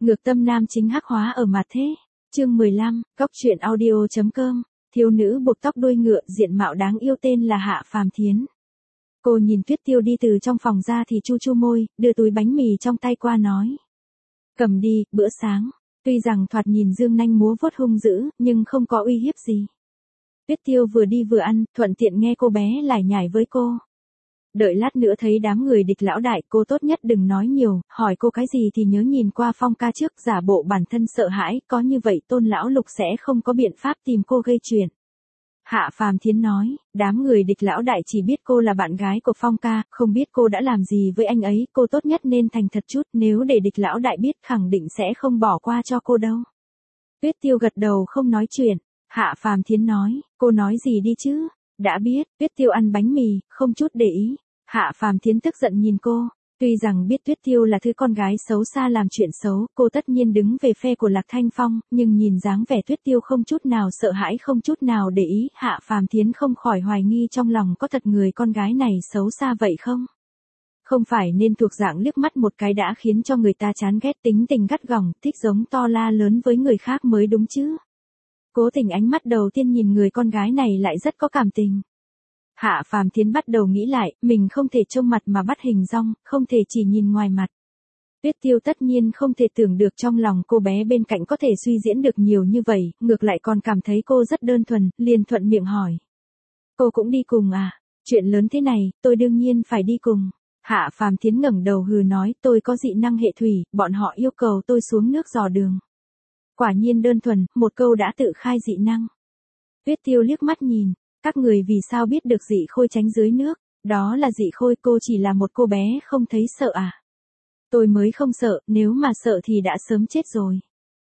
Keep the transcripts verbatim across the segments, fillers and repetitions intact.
Ngược tâm nam chính hắc hóa ở mặt thế. Chương mười lăm, Cóc truyện audio chấm com. Thiếu nữ buộc tóc đuôi ngựa, diện mạo đáng yêu tên là Hạ Phàm Thiến. Cô nhìn Tuyết Tiêu đi từ trong phòng ra thì chu chu môi, đưa túi bánh mì trong tay qua nói: "Cầm đi, bữa sáng." Tuy rằng thoạt nhìn dương nanh múa vuốt hung dữ, nhưng không có uy hiếp gì. Tuyết Tiêu vừa đi vừa ăn, thuận tiện nghe cô bé lải nhải với cô. Đợi lát nữa thấy đám người Địch lão đại, cô tốt nhất đừng nói nhiều, hỏi cô cái gì thì nhớ nhìn qua Phong ca trước, giả bộ bản thân sợ hãi, có như vậy Tôn lão lục sẽ không có biện pháp tìm cô gây chuyện. Hạ Phàm Thiến nói, đám người Địch lão đại chỉ biết cô là bạn gái của Phong ca, không biết cô đã làm gì với anh ấy, cô tốt nhất nên thành thật chút, nếu để Địch lão đại biết khẳng định sẽ không bỏ qua cho cô đâu. Tuyết Tiêu gật đầu không nói chuyện. Hạ Phàm Thiến nói, cô nói gì đi chứ? Đã biết. Tuyết Tiêu ăn bánh mì, không chút để ý. Hạ Phàm Thiến tức giận nhìn cô. Tuy rằng biết Tuyết Tiêu là thứ con gái xấu xa làm chuyện xấu, cô tất nhiên đứng về phe của Lạc Thanh Phong, nhưng nhìn dáng vẻ Tuyết Tiêu không chút nào sợ hãi, không chút nào để ý, Hạ Phàm Thiến không khỏi hoài nghi trong lòng có thật người con gái này xấu xa vậy không? Không phải nên thuộc dạng liếc mắt một cái đã khiến cho người ta chán ghét, tính tình gắt gỏng, thích giống to la lớn với người khác mới đúng chứ. Cố Tình ánh mắt đầu tiên nhìn người con gái này lại rất có cảm tình. Hạ Phàm Thiến bắt đầu nghĩ lại, mình không thể trông mặt mà bắt hình dong, không thể chỉ nhìn ngoài mặt. Tuyết Tiêu tất nhiên không thể tưởng được trong lòng cô bé bên cạnh có thể suy diễn được nhiều như vậy, ngược lại còn cảm thấy cô rất đơn thuần, liền thuận miệng hỏi. Cô cũng đi cùng à? Chuyện lớn thế này, tôi đương nhiên phải đi cùng. Hạ Phàm Thiến ngẩng đầu hừ nói, tôi có dị năng hệ thủy, bọn họ yêu cầu tôi xuống nước dò đường. Quả nhiên đơn thuần, một câu đã tự khai dị năng. Tuyết Tiêu liếc mắt nhìn, các người vì sao biết được dị khôi tránh dưới nước, đó là dị khôi, cô chỉ là một cô bé không thấy sợ à? Tôi mới không sợ, nếu mà sợ thì đã sớm chết rồi.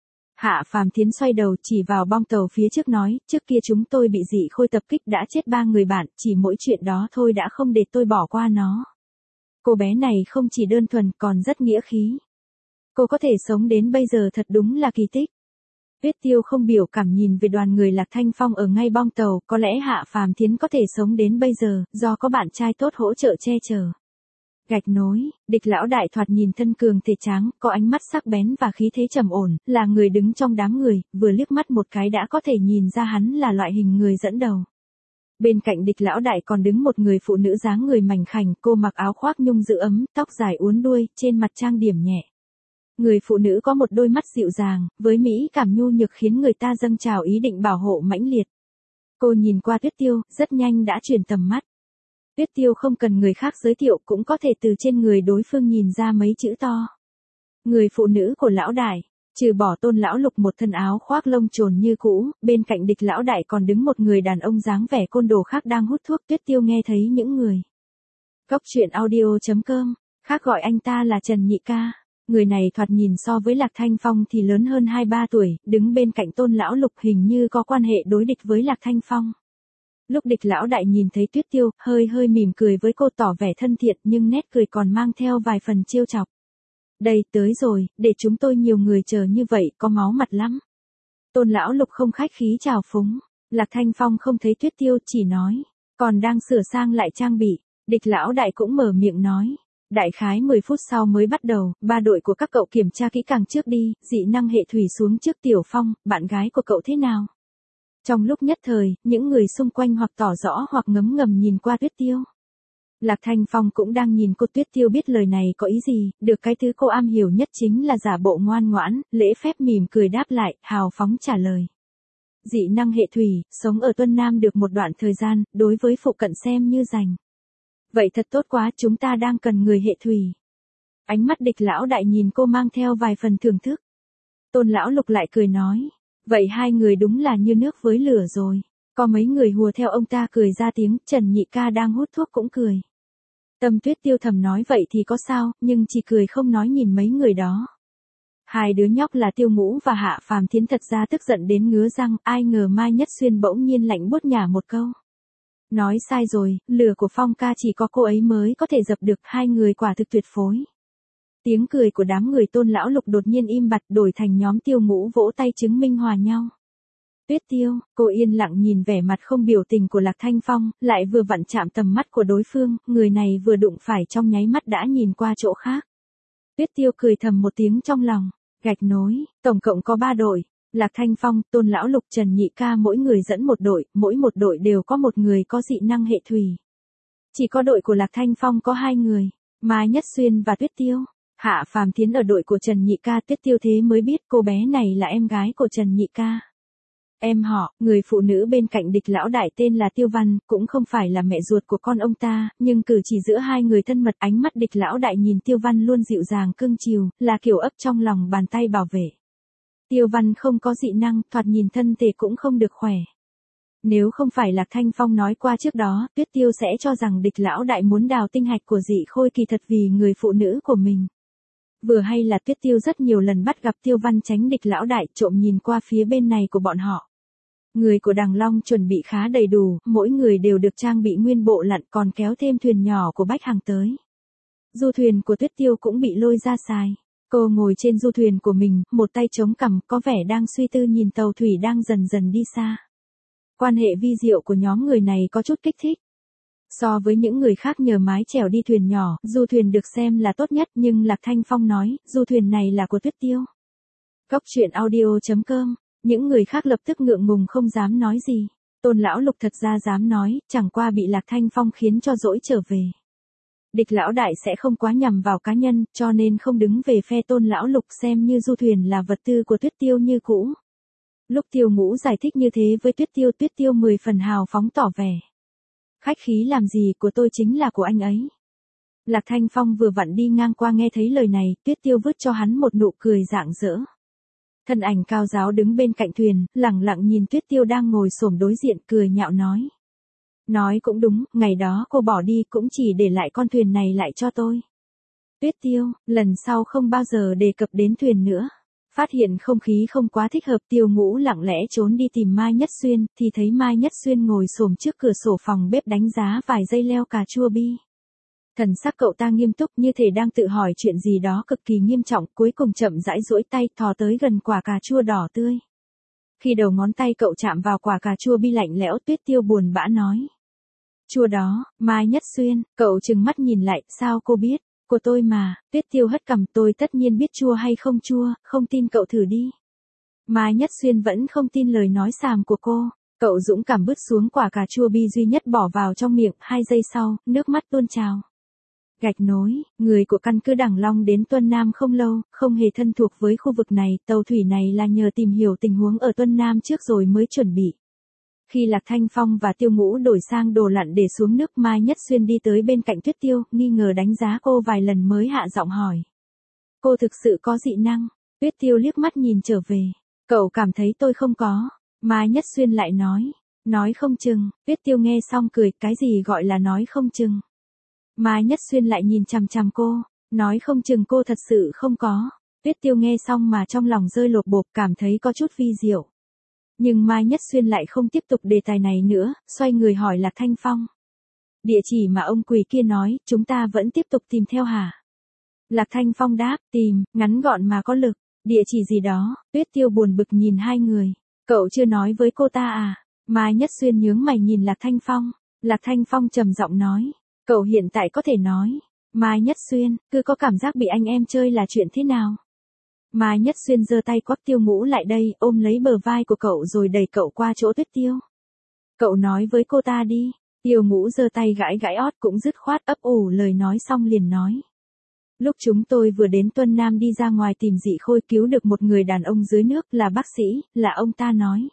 Hạ Phàm Thiến xoay đầu chỉ vào bong tàu phía trước nói, trước kia chúng tôi bị dị khôi tập kích đã chết ba người bạn, chỉ mỗi chuyện đó thôi đã không để tôi bỏ qua nó. Cô bé này không chỉ đơn thuần còn rất nghĩa khí. Cô có thể sống đến bây giờ thật đúng là kỳ tích. Tuyết Tiêu không biểu cảm nhìn về đoàn người Lạc Thanh Phong ở ngay bong tàu, có lẽ Hạ Phàm Thiến có thể sống đến bây giờ, do có bạn trai tốt hỗ trợ che chở. Gạch nối, Địch lão đại thoạt nhìn thân cường thể tráng, có ánh mắt sắc bén và khí thế trầm ổn, là người đứng trong đám người, vừa liếc mắt một cái đã có thể nhìn ra hắn là loại hình người dẫn đầu. Bên cạnh Địch lão đại còn đứng một người phụ nữ dáng người mảnh khảnh, cô mặc áo khoác nhung giữ ấm, tóc dài uốn đuôi, trên mặt trang điểm nhẹ. Người phụ nữ có một đôi mắt dịu dàng, với mỹ cảm nhu nhược khiến người ta dâng trào ý định bảo hộ mãnh liệt. Cô nhìn qua Tuyết Tiêu, rất nhanh đã chuyển tầm mắt. Tuyết Tiêu không cần người khác giới thiệu cũng có thể từ trên người đối phương nhìn ra mấy chữ to. Người phụ nữ của lão đại, trừ bỏ Tôn lão lục một thân áo khoác lông trồn như cũ, bên cạnh Địch lão đại còn đứng một người đàn ông dáng vẻ côn đồ khác đang hút thuốc. Tuyết Tiêu nghe thấy những người. Cóc truyện audio chấm com, khác gọi anh ta là Trần Nhị Ca. Người này thoạt nhìn so với Lạc Thanh Phong thì lớn hơn hai ba tuổi, đứng bên cạnh Tôn lão lục hình như có quan hệ đối địch với Lạc Thanh Phong. Lúc Địch lão đại nhìn thấy Tuyết Tiêu, hơi hơi mỉm cười với cô tỏ vẻ thân thiện nhưng nét cười còn mang theo vài phần trêu chọc. Đây, tới rồi, để chúng tôi nhiều người chờ như vậy, có máu mặt lắm. Tôn lão lục không khách khí chào phúng. Lạc Thanh Phong không thấy Tuyết Tiêu, chỉ nói, còn đang sửa sang lại trang bị. Địch lão đại cũng mở miệng nói. Đại khái mười phút sau mới bắt đầu, ba đội của các cậu kiểm tra kỹ càng trước đi, dị năng hệ thủy xuống trước. Tiểu Phong, bạn gái của cậu thế nào? Trong lúc nhất thời, những người xung quanh hoặc tỏ rõ hoặc ngấm ngầm nhìn qua Tuyết Tiêu. Lạc Thanh Phong cũng đang nhìn cô. Tuyết Tiêu biết lời này có ý gì, được cái thứ cô am hiểu nhất chính là giả bộ ngoan ngoãn, lễ phép mỉm cười đáp lại, hào phóng trả lời. Dị năng hệ thủy, sống ở Tuân Nam được một đoạn thời gian, đối với phụ cận xem như rành. Vậy thật tốt quá, chúng ta đang cần người hệ thủy. Ánh mắt Địch lão đại nhìn cô mang theo vài phần thưởng thức. Tôn lão lục lại cười nói, vậy hai người đúng là như nước với lửa rồi. Có mấy người hùa theo ông ta cười ra tiếng, Trần Nhị Ca đang hút thuốc cũng cười. Tâm Tuyết Tiêu thầm nói vậy thì có sao, nhưng chỉ cười không nói nhìn mấy người đó. Hai đứa nhóc là Tiêu Ngũ và Hạ Phàm Thiến thật ra tức giận đến ngứa răng, ai ngờ Mai Nhất Xuyên bỗng nhiên lạnh buốt nhả một câu. Nói sai rồi, lửa của Phong ca chỉ có cô ấy mới có thể dập được, hai người quả thực tuyệt phối. Tiếng cười của đám người Tôn lão lục đột nhiên im bặt, đổi thành nhóm Tiêu Ngũ vỗ tay chứng minh hòa nhau. Tuyết Tiêu, cô yên lặng nhìn vẻ mặt không biểu tình của Lạc Thanh Phong, lại vừa vặn chạm tầm mắt của đối phương, người này vừa đụng phải trong nháy mắt đã nhìn qua chỗ khác. Tuyết Tiêu cười thầm một tiếng trong lòng, Gạch nối, tổng cộng có ba đội. Lạc Thanh Phong, Tôn Lão Lục, Trần Nhị Ca mỗi người dẫn một đội, mỗi một đội đều có một người có dị năng hệ thủy. Chỉ có đội của Lạc Thanh Phong có hai người, Mai Nhất Xuyên và Tuyết Tiêu. Hạ Phàm Thiến ở đội của Trần Nhị Ca, Tuyết Tiêu thế mới biết cô bé này là em gái của Trần Nhị Ca. Em họ, người phụ nữ bên cạnh địch lão đại tên là Tiêu Văn, cũng không phải là mẹ ruột của con ông ta, nhưng cử chỉ giữa hai người thân mật, ánh mắt địch lão đại nhìn Tiêu Văn luôn dịu dàng cưng chiều, là kiểu ấp trong lòng bàn tay bảo vệ. Tiêu Văn không có dị năng, thoạt nhìn thân thể cũng không được khỏe. Nếu không phải Lạc Thanh Phong nói qua trước đó, Tuyết Tiêu sẽ cho rằng địch lão đại muốn đào tinh hạch của dị khôi kỳ thật vì người phụ nữ của mình. Vừa hay là Tuyết Tiêu rất nhiều lần bắt gặp Tiêu Văn tránh địch lão đại, trộm nhìn qua phía bên này của bọn họ. Người của Đằng Long chuẩn bị khá đầy đủ, mỗi người đều được trang bị nguyên bộ lặn, còn kéo thêm thuyền nhỏ của Bách Hằng tới. Du thuyền của Tuyết Tiêu cũng bị lôi ra xài. Cô ngồi trên du thuyền của mình, một tay chống cằm, có vẻ đang suy tư nhìn tàu thủy đang dần dần đi xa. Quan hệ vi diệu của nhóm người này có chút kích thích. So với những người khác nhờ mái chèo đi thuyền nhỏ, du thuyền được xem là tốt nhất, nhưng Lạc Thanh Phong nói, du thuyền này là của Tuyết Tiêu. Góc truyện audio chấm com, những người khác lập tức ngượng ngùng không dám nói gì. Tôn Lão Lục thật ra dám nói, chẳng qua bị Lạc Thanh Phong khiến cho dỗi trở về. Địch lão đại sẽ không quá nhằm vào cá nhân, cho nên không đứng về phe Tôn Lão Lục, xem như du thuyền là vật tư của Tuyết Tiêu như cũ. Lúc Tiêu Ngũ giải thích như thế với Tuyết Tiêu, Tuyết Tiêu mười phần hào phóng tỏ vẻ. Khách khí làm gì, của tôi chính là của anh ấy. Lạc Thanh Phong vừa vặn đi ngang qua nghe thấy lời này, Tuyết Tiêu vứt cho hắn một nụ cười rạng rỡ. Thân ảnh cao giáo đứng bên cạnh thuyền, lẳng lặng nhìn Tuyết Tiêu đang ngồi xổm đối diện, cười nhạo nói. Nói cũng đúng, ngày đó cô bỏ đi cũng chỉ để lại con thuyền này lại cho tôi. Tuyết Tiêu, lần sau không bao giờ đề cập đến thuyền nữa. Phát hiện không khí không quá thích hợp, Tiêu Ngũ lặng lẽ trốn đi tìm Mai Nhất Xuyên, thì thấy Mai Nhất Xuyên ngồi xổm trước cửa sổ phòng bếp đánh giá vài dây leo cà chua bi. Thần sắc cậu ta nghiêm túc như thể đang tự hỏi chuyện gì đó cực kỳ nghiêm trọng, cuối cùng chậm rãi duỗi tay thò tới gần quả cà chua đỏ tươi. Khi đầu ngón tay cậu chạm vào quả cà chua bi lạnh lẽo, Tuyết Tiêu buồn bã nói. Chua đó, Mai Nhất Xuyên, cậu trừng mắt nhìn lại, sao cô biết? Của tôi mà. Tuyết Tiêu hất cằm, tôi tất nhiên biết chua hay không chua, không tin cậu thử đi. Mai Nhất Xuyên vẫn không tin lời nói xàm của cô. Cậu dũng cảm bứt xuống quả cà chua bi duy nhất bỏ vào trong miệng, hai giây sau, nước mắt tuôn trào. Gạch nối, người của căn cứ Đằng Long đến Tuân Nam không lâu, không hề thân thuộc với khu vực này, tàu thủy này là nhờ tìm hiểu tình huống ở Tuân Nam trước rồi mới chuẩn bị. Khi Lạc Thanh Phong và Tiêu Ngũ đổi sang đồ lặn để xuống nước, Mai Nhất Xuyên đi tới bên cạnh Tuyết Tiêu, nghi ngờ đánh giá cô vài lần mới hạ giọng hỏi. Cô thực sự có dị năng? Tuyết Tiêu liếc mắt nhìn trở về. Cậu cảm thấy tôi không có. Mai Nhất Xuyên lại nói. Nói không chừng. Tuyết Tiêu nghe xong cười, cái gì gọi là nói không chừng? Mai Nhất Xuyên lại nhìn chằm chằm cô. Nói không chừng cô thật sự không có. Tuyết Tiêu nghe xong mà trong lòng rơi lột bột, cảm thấy có chút vi diệu. Nhưng Mai Nhất Xuyên lại không tiếp tục đề tài này nữa, xoay người hỏi Lạc Thanh Phong. Địa chỉ mà ông quỷ kia nói, chúng ta vẫn tiếp tục tìm theo hả? Lạc Thanh Phong đáp, tìm, ngắn gọn mà có lực. Địa chỉ gì đó? Tuyết Tiêu buồn bực nhìn hai người. Cậu chưa nói với cô ta à? Mai Nhất Xuyên nhướng mày nhìn Lạc Thanh Phong. Lạc Thanh Phong trầm giọng nói. Cậu hiện tại có thể nói. Mai Nhất Xuyên, cứ có cảm giác bị anh em chơi là chuyện thế nào? Mai Nhất Xuyên giơ tay quắc Tiêu Ngũ lại đây, ôm lấy bờ vai của cậu rồi đẩy cậu qua chỗ Tuyết Tiêu. Cậu nói với cô ta đi. Tiêu Ngũ giơ tay gãi gãi ót cũng dứt khoát ấp ủ lời nói xong liền nói. Lúc chúng tôi vừa đến Tuân Nam đi ra ngoài tìm dị khôi, cứu được một người đàn ông dưới nước, là bác sĩ, là ông ta nói.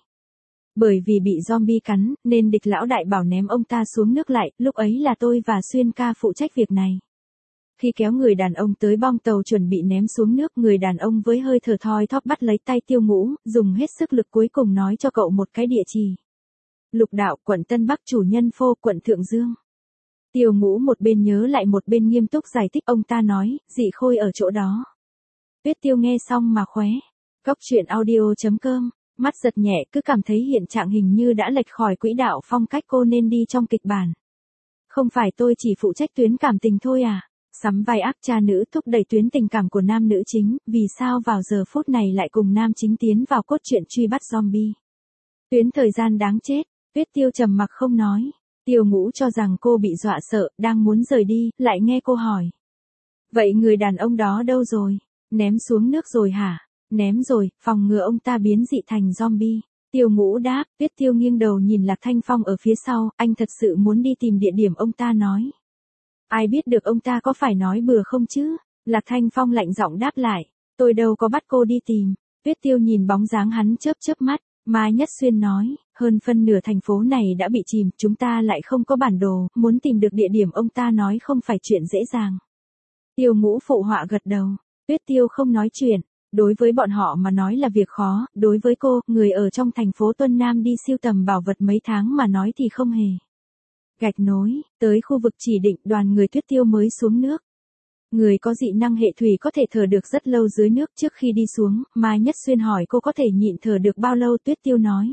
Bởi vì bị zombie cắn, nên địch lão đại bảo ném ông ta xuống nước lại, lúc ấy là tôi và Xuyên ca phụ trách việc này. Khi kéo người đàn ông tới bong tàu chuẩn bị ném xuống nước, người đàn ông với hơi thở thoi thóp bắt lấy tay Tiêu Ngũ, dùng hết sức lực cuối cùng nói cho cậu một cái địa chỉ. Lục Đạo, quận Tân Bắc, chủ nhân phô, quận Thượng Dương. Tiêu Ngũ một bên nhớ lại một bên nghiêm túc giải thích, ông ta nói, dị khôi ở chỗ đó. Tuyết Tiêu nghe xong mà khóe. Góc truyện audio chấm com, mắt giật nhẹ, cứ cảm thấy hiện trạng hình như đã lệch khỏi quỹ đạo phong cách cô nên đi trong kịch bản. Không phải tôi chỉ phụ trách tuyến cảm tình thôi à? Sắm vai ác cha nữ thúc đẩy tuyến tình cảm của nam nữ chính, vì sao vào giờ phút này lại cùng nam chính tiến vào cốt truyện truy bắt zombie? Tuyến thời gian đáng chết. Tuyết Tiêu trầm mặc không nói. Tiêu Ngũ cho rằng cô bị dọa sợ, đang muốn rời đi, lại nghe cô hỏi. Vậy người đàn ông đó đâu rồi? Ném xuống nước rồi hả? Ném rồi, phòng ngừa ông ta biến dị thành zombie. Tiêu Ngũ đáp, Tuyết Tiêu nghiêng đầu nhìn Lạc Thanh Phong ở phía sau, anh thật sự muốn đi tìm địa điểm ông ta nói. Ai biết được ông ta có phải nói bừa không chứ? Lạc Thanh Phong lạnh giọng đáp lại, tôi đâu có bắt cô đi tìm. Tuyết Tiêu nhìn bóng dáng hắn chớp chớp mắt, Mai Nhất Xuyên nói, hơn phân nửa thành phố này đã bị chìm, chúng ta lại không có bản đồ, muốn tìm được địa điểm ông ta nói không phải chuyện dễ dàng. Tiêu Ngũ phụ họa gật đầu, Tuyết Tiêu không nói chuyện, đối với bọn họ mà nói là việc khó, đối với cô, người ở trong thành phố Tuân Nam đi siêu tầm bảo vật mấy tháng mà nói thì không hề. Gạch nối, tới khu vực chỉ định đoàn người Tuyết Tiêu mới xuống nước. Người có dị năng hệ thủy có thể thở được rất lâu dưới nước. Trước khi đi xuống, Mai Nhất Xuyên hỏi cô có thể nhịn thở được bao lâu. Tuyết Tiêu nói,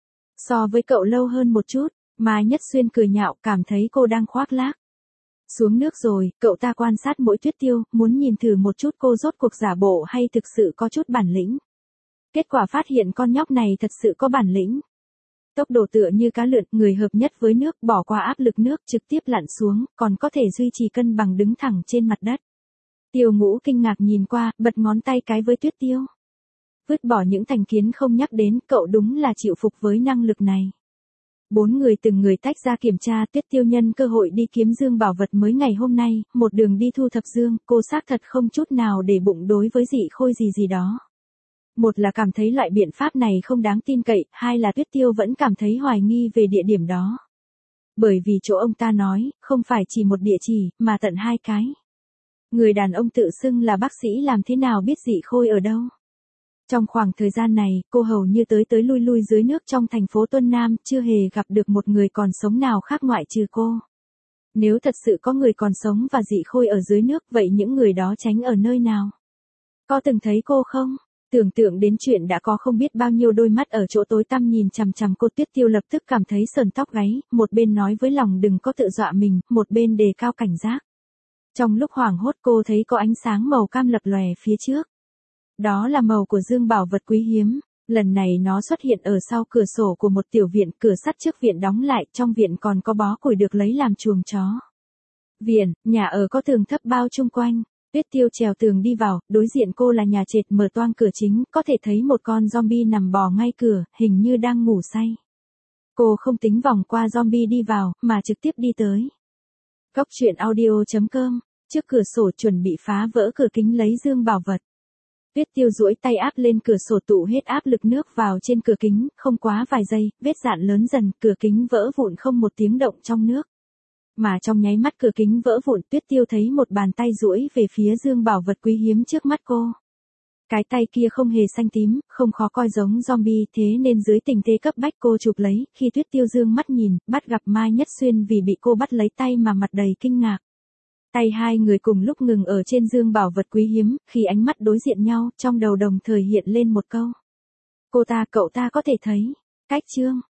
so với cậu lâu hơn một chút. Mai Nhất Xuyên cười nhạo, cảm thấy cô đang khoác lác. Xuống nước rồi, cậu ta quan sát mỗi Tuyết Tiêu, muốn nhìn thử một chút cô rốt cuộc giả bộ hay thực sự có chút bản lĩnh. Kết quả phát hiện con nhóc này thật sự có bản lĩnh. Tốc độ tựa như cá lượn, người hợp nhất với nước, bỏ qua áp lực nước trực tiếp lặn xuống, còn có thể duy trì cân bằng đứng thẳng trên mặt đất. Tiêu Ngũ kinh ngạc nhìn qua, bật ngón tay cái với Tuyết Tiêu. Vứt bỏ những thành kiến không nhắc đến, cậu đúng là chịu phục với năng lực này. Bốn người từng người tách ra kiểm tra. Tuyết Tiêu nhân cơ hội đi kiếm dương bảo vật mới ngày hôm nay, một đường đi thu thập dương, cô xác thật không chút nào để bụng đối với dị khôi gì gì đó. Một là cảm thấy loại biện pháp này không đáng tin cậy, hai là Tuyết Tiêu vẫn cảm thấy hoài nghi về địa điểm đó. Bởi vì chỗ ông ta nói, không phải chỉ một địa chỉ, mà tận hai cái. Người đàn ông tự xưng là bác sĩ làm thế nào biết dị khôi ở đâu. Trong khoảng thời gian này, cô hầu như tới tới lui lui dưới nước trong thành phố Tuân Nam, chưa hề gặp được một người còn sống nào khác ngoại trừ cô. Nếu thật sự có người còn sống và dị khôi ở dưới nước, vậy những người đó tránh ở nơi nào? Có từng thấy cô không? Tưởng tượng đến chuyện đã có không biết bao nhiêu đôi mắt ở chỗ tối tăm nhìn chằm chằm cô. Tuyết Tiêu lập tức cảm thấy sờn tóc gáy, một bên nói với lòng đừng có tự dọa mình, một bên đề cao cảnh giác. Trong lúc hoảng hốt cô thấy có ánh sáng màu cam lập lòe phía trước. Đó là màu của dương bảo vật quý hiếm, lần này nó xuất hiện ở sau cửa sổ của một tiểu viện, cửa sắt trước viện đóng lại, trong viện còn có bó củi được lấy làm chuồng chó. Viện, nhà ở có tường thấp bao chung quanh. Tuyết Tiêu trèo tường đi vào, đối diện cô là nhà trệt, mở toang cửa chính, có thể thấy một con zombie nằm bò ngay cửa, hình như đang ngủ say. Cô không tính vòng qua zombie đi vào, mà trực tiếp đi tới. Cóc truyện audio chấm com, trước cửa sổ chuẩn bị phá vỡ cửa kính lấy dương bảo vật. Tuyết Tiêu duỗi tay áp lên cửa sổ, tụ hết áp lực nước vào trên cửa kính, không quá vài giây, vết dạn lớn dần, cửa kính vỡ vụn không một tiếng động trong nước. Mà trong nháy mắt cửa kính vỡ vụn, Tuyết Tiêu thấy một bàn tay duỗi về phía dương bảo vật quý hiếm trước mắt cô. Cái tay kia không hề xanh tím, không khó coi giống zombie, thế nên dưới tình thế cấp bách cô chụp lấy. Khi Tuyết Tiêu dương mắt nhìn, bắt gặp Mai Nhất Xuyên vì bị cô bắt lấy tay mà mặt đầy kinh ngạc. Tay hai người cùng lúc ngừng ở trên dương bảo vật quý hiếm, khi ánh mắt đối diện nhau, trong đầu đồng thời hiện lên một câu. Cô ta, cậu ta có thể thấy. Cách chương.